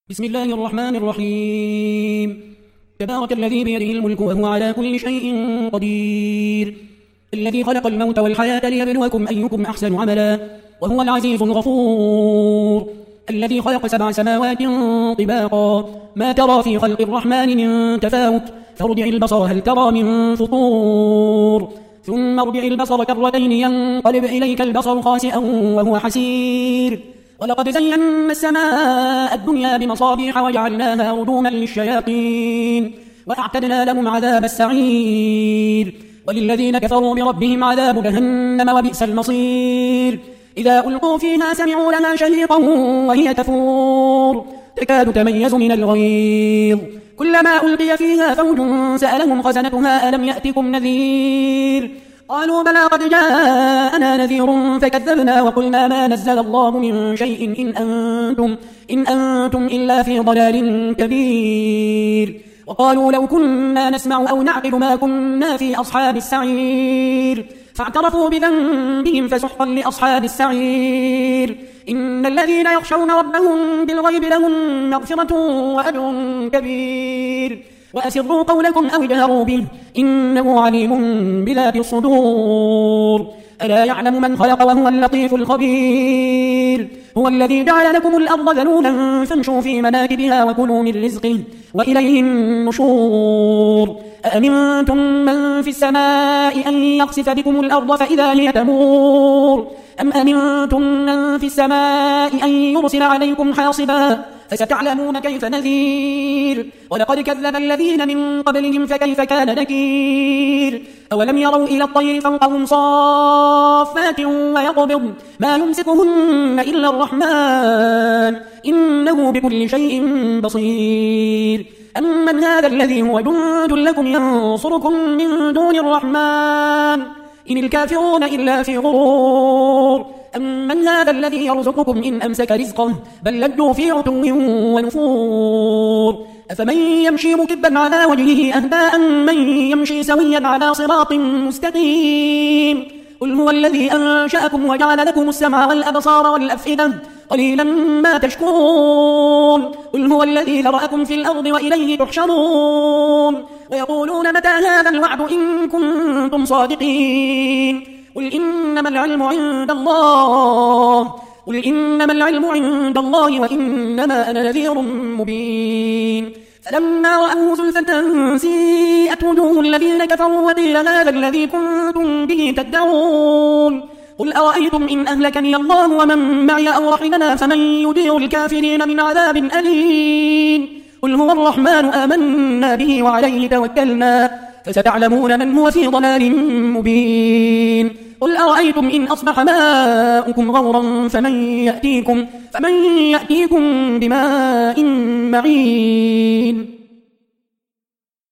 بسم الله الرحمن الرحيم. تبارك الذي بيده الملك وهو على كل شيء قدير، الذي خلق الموت والحياة ليبلوكم أيكم أحسن عملا وهو العزيز الغفور، الذي خلق 7 سماوات طباقا ما ترى في خلق الرحمن من تفاوت، فارجع البصر هل ترى من فطور، ثم ارجع البصر كرتين ينقلب إليك البصر خاسئا وهو حسير، ولقد زينا السماء الدنيا بمصابيح وجعلناها رجوما للشياطين وأعتدنا لهم عذاب السعير، وللذين كفروا بربهم عذاب جهنم وبئس المصير. إذا ألقوا فيها سمعوا لها شهيقا وهي تفور تكاد تميز من الغيظ، كلما ألقي فيها فوج سألهم خزنتها ألم يأتكم نذير، قالوا بلى قد جاءنا نذير فكذبنا وقلنا ما نزل الله من شيء إن أنتم إلا في ضلال كبير، وقالوا لو كنا نسمع أو نعقل ما كنا في أصحاب السعير، فاعترفوا بذنبهم فسحقا لأصحاب السعير. إن الذين يخشون ربهم بالغيب لهم مغفرة وأجر كبير، وأسروا قولكم أو اجهروا به إنه عليم بذات الصدور، ألا يعلم من خلق وهو اللطيف الخبير، هو الذي جعل لكم الأرض ذلولا فامشوا في مناكبها وكلوا من رزقه وإليه النشور، أأمنتم من في السماء أن يخسف بكم الأرض فإذا هي تمور، أم أمنتم من في السماء أن يرسل عليكم حاصبا فستعلمون كيف نذير، ولقد كذب الذين من قبلهم فكيف كان نكير، أولم يروا إلى الطير فوقهم صافات ويقبض ما يمسكهن إلا الرحمن إنه بكل شيء بصير، أمن هذا الذي هو جند لكم ينصركم من دون الرحمن إن الكافرون إلا في غرور، أمن هذا الذي يرزقكم إن أمسك رزقه بل لجوا في عتو ونفور، أفمن يمشي مكبا على وجهه أهدى من يمشي سويا على صراط مستقيم، قل هو الذي أنشأكم وجعل لكم السمع والأبصار والأفئدة قليلا ما تشكرون، قل هو الذي ذرأكم في الأرض وإليه تحشرون، ويقولون متى هذا الوعد إن كنتم صادقين، قل إنما العلم عند الله وإنما أنا نذير مبين، فلما رأوه زلفة سيئت وجوه الذين كفروا وقيل هذا الذي كنتم به تدعون، قل أرأيتم إن أهلكني الله ومن معي أو رحمنا فمن يجير الكافرين من عذاب أليم، قل هو الرحمن آمنا به وعليه توكلنا فستعلمون من هو في ضلال مبين، قل أرأيتم إن أصبح ماؤكم غورا فمن يأتيكم بماء معين.